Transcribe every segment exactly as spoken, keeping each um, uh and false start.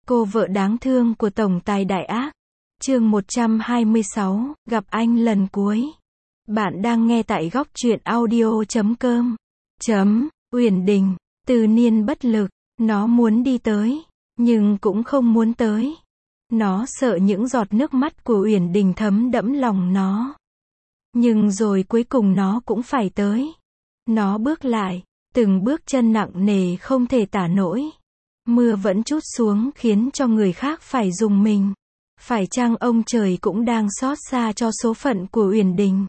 Cô vợ đáng thương của tổng tài đại ác. Chương một trăm hai mươi sáu, gặp anh lần cuối. Bạn đang nghe tại góc truyện audio chấm com. Chấm, Uyển Đình, Từ Niên bất lực, nó muốn đi tới, nhưng cũng không muốn tới. Nó sợ những giọt nước mắt của Uyển Đình thấm đẫm lòng nó. Nhưng rồi cuối cùng nó cũng phải tới. Nó bước lại, từng bước chân nặng nề không thể tả nổi. Mưa vẫn trút xuống khiến cho người khác phải rùng mình. Phải chăng ông trời cũng đang xót xa cho số phận của Uyển Đình?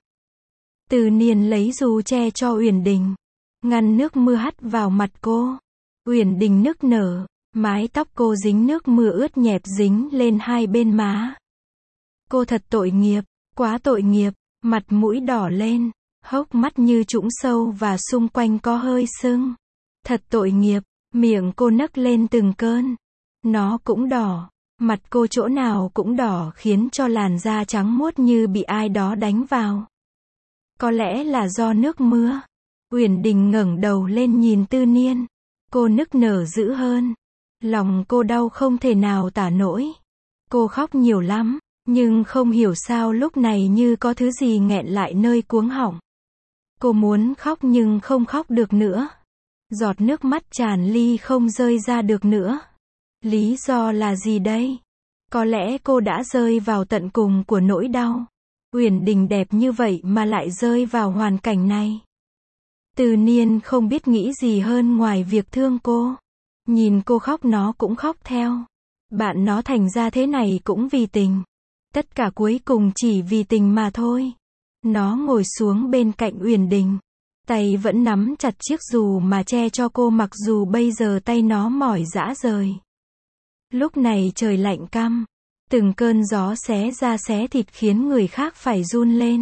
Từ Niên lấy dù che cho Uyển Đình, ngăn nước mưa hắt vào mặt cô. Uyển Đình nức nở, mái tóc cô dính nước mưa ướt nhẹp dính lên hai bên má. Cô thật tội nghiệp, quá tội nghiệp, mặt mũi đỏ lên, hốc mắt như trũng sâu và xung quanh có hơi sưng. Thật tội nghiệp, miệng cô nấc lên từng cơn. Nó cũng đỏ, mặt cô chỗ nào cũng đỏ khiến cho làn da trắng muốt như bị ai đó đánh vào. Có lẽ là do nước mưa. Uyển Đình ngẩng đầu lên nhìn Tư Niên. Cô nức nở dữ hơn. Lòng cô đau không thể nào tả nổi. Cô khóc nhiều lắm, nhưng không hiểu sao lúc này như có thứ gì nghẹn lại nơi cuống họng. Cô muốn khóc nhưng không khóc được nữa. Giọt nước mắt tràn ly không rơi ra được nữa. Lý do là gì đây? Có lẽ cô đã rơi vào tận cùng của nỗi đau. Uyển Đình đẹp như vậy mà lại rơi vào hoàn cảnh này. Từ Niên không biết nghĩ gì hơn ngoài việc thương cô. Nhìn cô khóc nó cũng khóc theo. Bạn nó thành ra thế này cũng vì tình. Tất cả cuối cùng chỉ vì tình mà thôi. Nó ngồi xuống bên cạnh Uyển Đình. Tay vẫn nắm chặt chiếc dù mà che cho cô mặc dù bây giờ tay nó mỏi rã rời. Lúc này trời lạnh căm. Từng cơn gió xé da xé thịt khiến người khác phải run lên.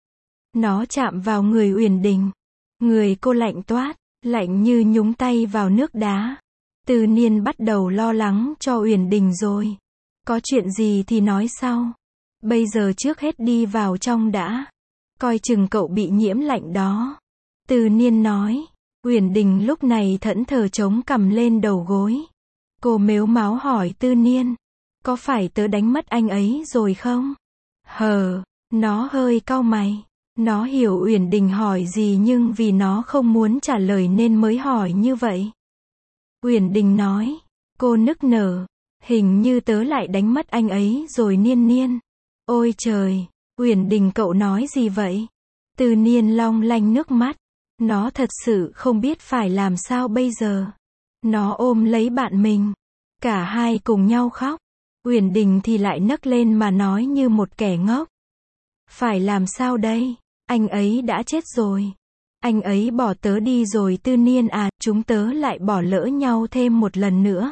Nó chạm vào người Uyển Đình. Người cô lạnh toát, lạnh như nhúng tay vào nước đá. Từ Niên bắt đầu lo lắng cho Uyển Đình rồi. Có chuyện gì thì nói sau. Bây giờ trước hết đi vào trong đã. Coi chừng cậu bị nhiễm lạnh đó. Từ Niên nói. Uyển Đình lúc này thẫn thờ chống cằm lên đầu gối. Cô mếu máo hỏi Tư Niên. Có phải tớ đánh mất anh ấy rồi không? Hờ, nó hơi cau mày. Nó hiểu Uyển Đình hỏi gì nhưng vì nó không muốn trả lời nên mới hỏi như vậy. Uyển Đình nói. Cô nức nở. Hình như tớ lại đánh mất anh ấy rồi Niên Niên. Ôi trời, Uyển Đình cậu nói gì vậy? Từ Niên long lanh nước mắt. Nó thật sự không biết phải làm sao bây giờ. Nó ôm lấy bạn mình. Cả hai cùng nhau khóc. Uyển Đình thì lại nấc lên mà nói như một kẻ ngốc. Phải làm sao đây? Anh ấy đã chết rồi. Anh ấy bỏ tớ đi rồi Tư Niên à, chúng tớ lại bỏ lỡ nhau thêm một lần nữa.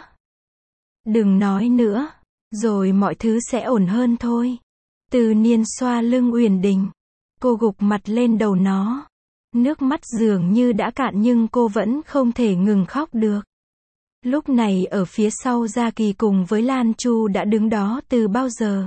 Đừng nói nữa, rồi mọi thứ sẽ ổn hơn thôi. Tư Niên xoa lưng Uyển Đình. Cô gục mặt lên đầu nó. Nước mắt dường như đã cạn nhưng cô vẫn không thể ngừng khóc được. Lúc này ở phía sau Gia Kỳ cùng với Lan Chu đã đứng đó từ bao giờ.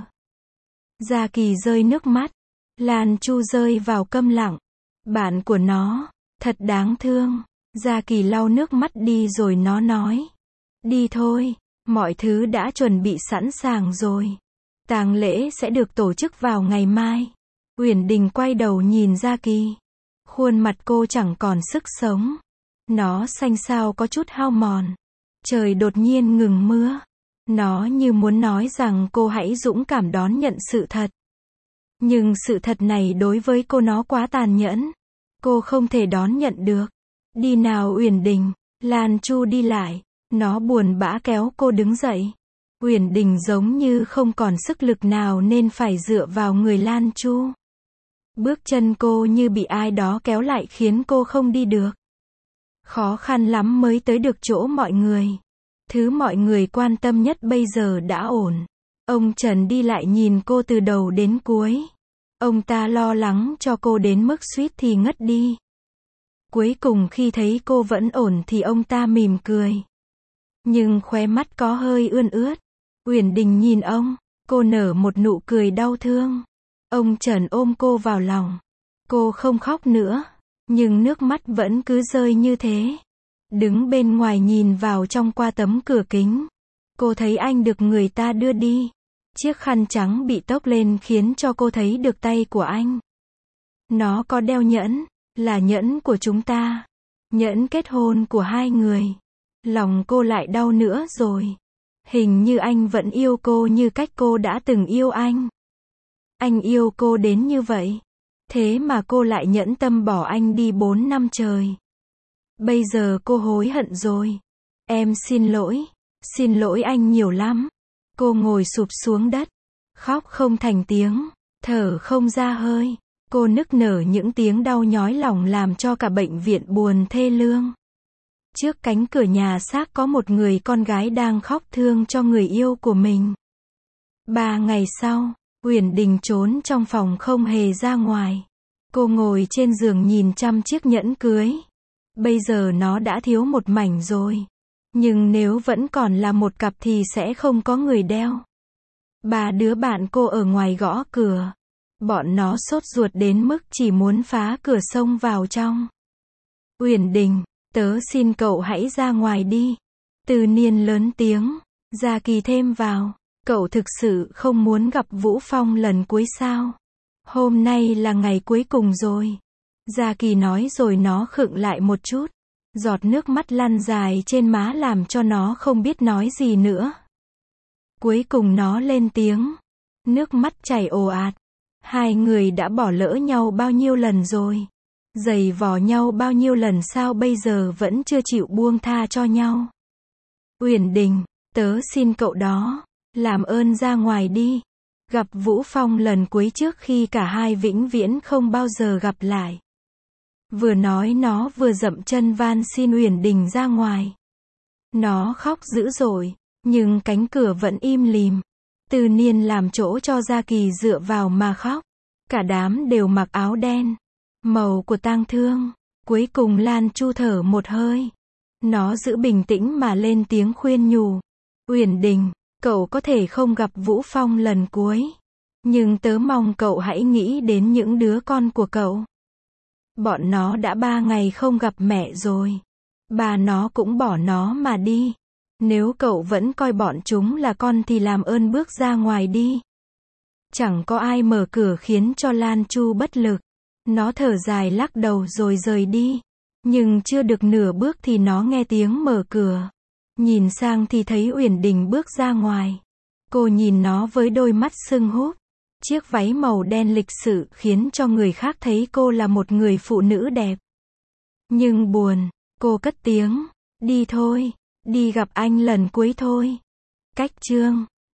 Gia Kỳ rơi nước mắt. Lan Chu rơi vào câm lặng. Bạn của nó, thật đáng thương. Gia Kỳ lau nước mắt đi rồi nó nói. Đi thôi, mọi thứ đã chuẩn bị sẵn sàng rồi. Tang lễ sẽ được tổ chức vào ngày mai. Uyển Đình quay đầu nhìn Gia Kỳ. Khuôn mặt cô chẳng còn sức sống. Nó xanh xao có chút hao mòn. Trời đột nhiên ngừng mưa. Nó như muốn nói rằng cô hãy dũng cảm đón nhận sự thật. Nhưng sự thật này đối với cô nó quá tàn nhẫn. Cô không thể đón nhận được. Đi nào Uyển Đình. Lan Chu đi lại. Nó buồn bã kéo cô đứng dậy. Uyển Đình giống như không còn sức lực nào nên phải dựa vào người Lan Chu. Bước chân cô như bị ai đó kéo lại khiến cô không đi được. Khó khăn lắm mới tới được chỗ mọi người. Thứ mọi người quan tâm nhất bây giờ đã ổn. Ông Trần đi lại nhìn cô từ đầu đến cuối. Ông ta lo lắng cho cô đến mức suýt thì ngất đi. Cuối cùng khi thấy cô vẫn ổn thì ông ta mỉm cười. Nhưng khóe mắt có hơi ươn ướt. Uyển Đình nhìn ông. Cô nở một nụ cười đau thương. Ông Trần ôm cô vào lòng. Cô không khóc nữa. Nhưng nước mắt vẫn cứ rơi như thế. Đứng bên ngoài nhìn vào trong qua tấm cửa kính. Cô thấy anh được người ta đưa đi. Chiếc khăn trắng bị tốc lên khiến cho cô thấy được tay của anh. Nó có đeo nhẫn, là nhẫn của chúng ta. Nhẫn kết hôn của hai người. Lòng cô lại đau nữa rồi. Hình như anh vẫn yêu cô như cách cô đã từng yêu anh. Anh yêu cô đến như vậy. Thế mà cô lại nhẫn tâm bỏ anh đi bốn năm trời. Bây giờ cô hối hận rồi. Em xin lỗi. Xin lỗi anh nhiều lắm. Cô ngồi sụp xuống đất. Khóc không thành tiếng. Thở không ra hơi. Cô nức nở những tiếng đau nhói lòng làm cho cả bệnh viện buồn thê lương. Trước cánh cửa nhà xác có một người con gái đang khóc thương cho người yêu của mình. Ba ngày sau, Uyển Đình trốn trong phòng không hề ra ngoài. Cô ngồi trên giường nhìn chăm chiếc nhẫn cưới. Bây giờ nó đã thiếu một mảnh rồi. Nhưng nếu vẫn còn là một cặp thì sẽ không có người đeo. Ba đứa bạn cô ở ngoài gõ cửa. Bọn nó sốt ruột đến mức chỉ muốn phá cửa xông vào trong. Uyển Đình, tớ xin cậu hãy ra ngoài đi. Từ Niên lớn tiếng. Gia Kỳ thêm vào. Cậu thực sự không muốn gặp Vũ Phong lần cuối sao? Hôm nay là ngày cuối cùng rồi. Gia Kỳ nói rồi nó khựng lại một chút. Giọt nước mắt lăn dài trên má làm cho nó không biết nói gì nữa. Cuối cùng nó lên tiếng. Nước mắt chảy ồ ạt. Hai người đã bỏ lỡ nhau bao nhiêu lần rồi. Giày vò nhau bao nhiêu lần sao bây giờ vẫn chưa chịu buông tha cho nhau. Uyển Đình, tớ xin cậu đó. Làm ơn ra ngoài đi. Gặp Vũ Phong lần cuối trước khi cả hai vĩnh viễn không bao giờ gặp lại. Vừa nói nó vừa dậm chân van xin Uyển Đình ra ngoài. Nó khóc dữ dội, nhưng cánh cửa vẫn im lìm. Từ Niên làm chỗ cho Gia Kỳ dựa vào mà khóc. Cả đám đều mặc áo đen. Màu của tang thương. Cuối cùng Lan Chu thở một hơi. Nó giữ bình tĩnh mà lên tiếng khuyên nhủ. Uyển Đình, cậu có thể không gặp Vũ Phong lần cuối. Nhưng tớ mong cậu hãy nghĩ đến những đứa con của cậu. Bọn nó đã ba ngày không gặp mẹ rồi. Bà nó cũng bỏ nó mà đi. Nếu cậu vẫn coi bọn chúng là con thì làm ơn bước ra ngoài đi. Chẳng có ai mở cửa khiến cho Lan Chu bất lực. Nó thở dài lắc đầu rồi rời đi. Nhưng chưa được nửa bước thì nó nghe tiếng mở cửa. Nhìn sang thì thấy Uyển Đình bước ra ngoài. Cô nhìn nó với đôi mắt sưng húp. Chiếc váy màu đen lịch sự khiến cho người khác thấy cô là một người phụ nữ đẹp. Nhưng buồn, cô cất tiếng. Đi thôi, đi gặp anh lần cuối thôi. Cách chương